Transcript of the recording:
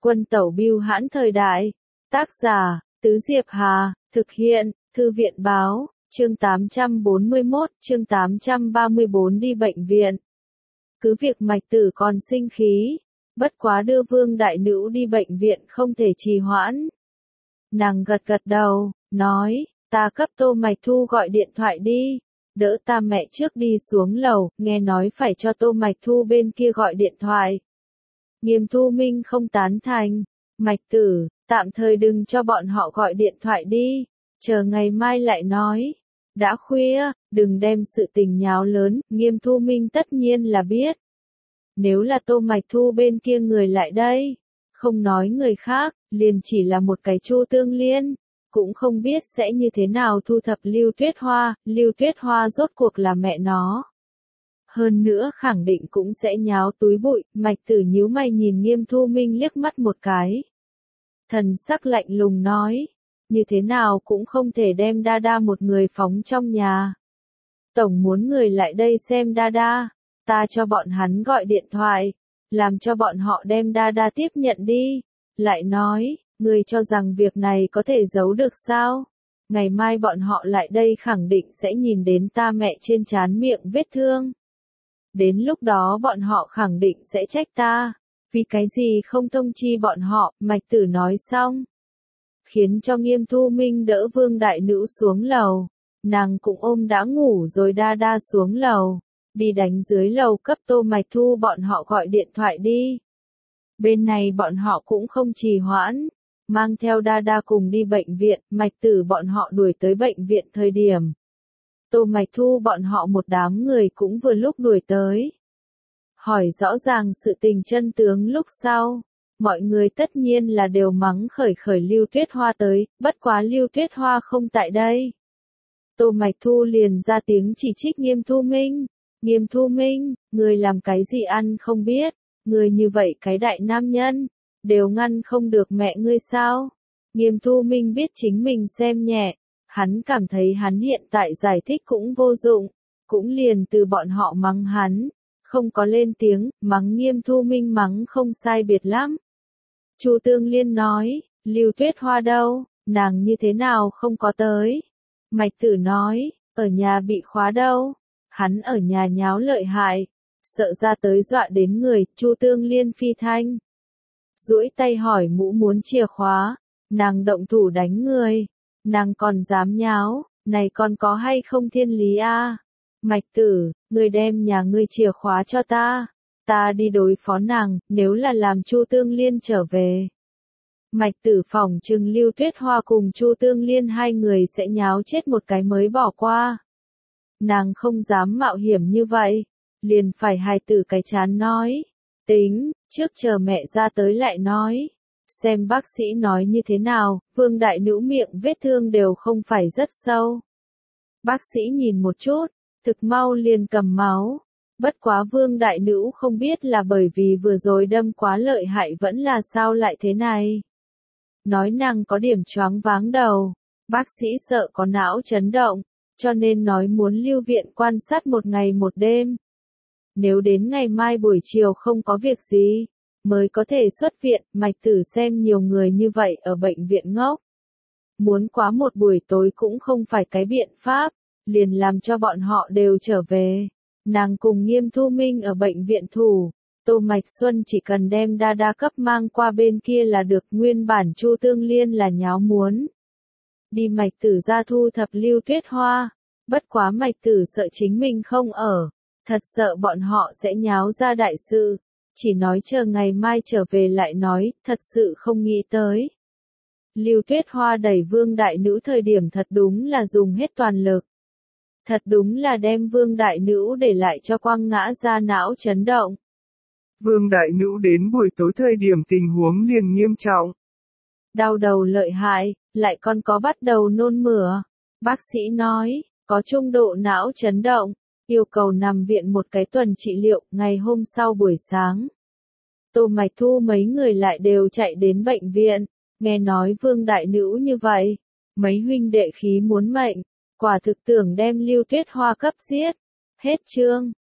Quân tẩu bưu hãn thời đại. Tác giả, Tứ Diệp Hà, thực hiện, Thư viện báo, chương 841, chương 834 đi bệnh viện. Cứ việc Mạch Tử còn sinh khí, bất quá đưa Vương đại nữ đi bệnh viện không thể trì hoãn. Nàng gật gật đầu, nói, ta cấp Tô Mạch Thu gọi điện thoại đi, đỡ ta mẹ trước đi xuống lầu, nghe nói phải cho Tô Mạch Thu bên kia gọi điện thoại. Nghiêm Thu Minh không tán thành, Mạch Tử, tạm thời đừng cho bọn họ gọi điện thoại đi, chờ ngày mai lại nói. Đã khuya, đừng đem sự tình nháo lớn, Nghiêm Thu Minh tất nhiên là biết. Nếu là Tô Mạch Thu bên kia người lại đây, không nói người khác, liền chỉ là một cái Chu Tương Liên, cũng không biết sẽ như thế nào thu thập Lưu Tuyết Hoa rốt cuộc là mẹ nó. Hơn nữa khẳng định cũng sẽ nháo túi bụi, Mạch Tử nhíu mày nhìn Nghiêm Thu Minh liếc mắt một cái. Thần sắc lạnh lùng nói, như thế nào cũng không thể đem Đa Đa một người phóng trong nhà. Tổng muốn người lại đây xem Đa Đa, ta cho bọn hắn gọi điện thoại, làm cho bọn họ đem Đa Đa tiếp nhận đi. Lại nói, người cho rằng việc này có thể giấu được sao? Ngày mai bọn họ lại đây khẳng định sẽ nhìn đến ta mẹ trên trán miệng vết thương. Đến lúc đó bọn họ khẳng định sẽ trách ta, vì cái gì không thông chi bọn họ, Mạch Tử nói xong. Khiến cho Nghiêm Thu Minh đỡ Vương đại nữ xuống lầu, nàng cũng ôm đã ngủ rồi Đa Đa xuống lầu, đi đánh dưới lầu cấp Tô Mạch Thu bọn họ gọi điện thoại đi. Bên này bọn họ cũng không trì hoãn, mang theo Đa Đa cùng đi bệnh viện, Mạch Tử bọn họ đuổi tới bệnh viện thời điểm. Tô Mạch Thu bọn họ một đám người cũng vừa lúc đuổi tới. Hỏi rõ ràng sự tình chân tướng lúc sau, mọi người tất nhiên là đều mắng khởi Lưu Tuyết Hoa tới, bất quá Lưu Tuyết Hoa không tại đây. Tô Mạch Thu liền ra tiếng chỉ trích Nghiêm Thu Minh. Nghiêm Thu Minh, người làm cái gì ăn không biết, người như vậy cái đại nam nhân, đều ngăn không được mẹ ngươi sao? Nghiêm Thu Minh biết chính mình xem nhẹ, hắn cảm thấy hắn hiện tại giải thích cũng vô dụng, cũng liền từ bọn họ mắng hắn, không có lên tiếng, mắng Nghiêm Thu Minh mắng không sai biệt lắm. Chu Tương Liên nói, Lưu Tuyết Hoa đâu, nàng như thế nào không có tới? Mạch Tử nói, ở nhà bị khóa đâu, hắn ở nhà nháo lợi hại, sợ ra tới dọa đến người, Chu Tương Liên phi thanh. Duỗi tay hỏi mũ muốn chìa khóa, nàng động thủ đánh người, nàng còn dám nháo, này còn có hay không thiên lý a? Mạch Tử, người đem nhà ngươi chìa khóa cho ta đi đối phó nàng, nếu là làm Chu Tương Liên trở về. Mạch Tử phỏng chừng Lưu Tuyết Hoa cùng Chu Tương Liên hai người sẽ nháo chết một cái mới bỏ qua. Nàng không dám mạo hiểm như vậy, liền phải hài tử cái chán nói. Tính, trước chờ mẹ ra tới lại nói. Xem bác sĩ nói như thế nào, Vương đại nữ miệng vết thương đều không phải rất sâu. Bác sĩ nhìn một chút, thực mau liền cầm máu. Bất quá Vương đại nữ không biết là bởi vì vừa rồi đâm quá lợi hại vẫn là sao lại thế này. Nói nàng có điểm choáng váng đầu, bác sĩ sợ có não chấn động, cho nên nói muốn lưu viện quan sát một ngày một đêm. Nếu đến ngày mai buổi chiều không có việc gì, mới có thể xuất viện. Mạch Tử xem nhiều người như vậy ở bệnh viện ngốc. Muốn quá một buổi tối cũng không phải cái biện pháp, liền làm cho bọn họ đều trở về. Nàng cùng Nghiêm Thu Minh ở bệnh viện thủ, Tô Mạch Xuân chỉ cần đem Đa Đa cấp mang qua bên kia là được. Nguyên bản Chu Tương Liên là nháo muốn đi Mạch Tử ra thu thập Lưu Tuyết Hoa, bất quá Mạch Tử sợ chính mình không ở, thật sợ bọn họ sẽ nháo ra đại sự, chỉ nói chờ ngày mai trở về lại nói, thật sự không nghĩ tới. Lưu Tuyết Hoa đẩy Vương đại nữ thời điểm thật đúng là dùng hết toàn lực. Thật đúng là đem Vương đại nữ để lại cho quăng ngã ra não chấn động. Vương đại nữ đến buổi tối thời điểm tình huống liền nghiêm trọng. Đau đầu lợi hại, lại còn có bắt đầu nôn mửa. Bác sĩ nói, có trung độ não chấn động, yêu cầu nằm viện một cái tuần trị liệu. Ngày hôm sau buổi sáng, Tô Mạch Thu mấy người lại đều chạy đến bệnh viện, nghe nói Vương đại nữ như vậy, mấy huynh đệ khí muốn mệnh, quả thực tưởng đem Lưu Tuyết Hoa cấp giết. Hết chương.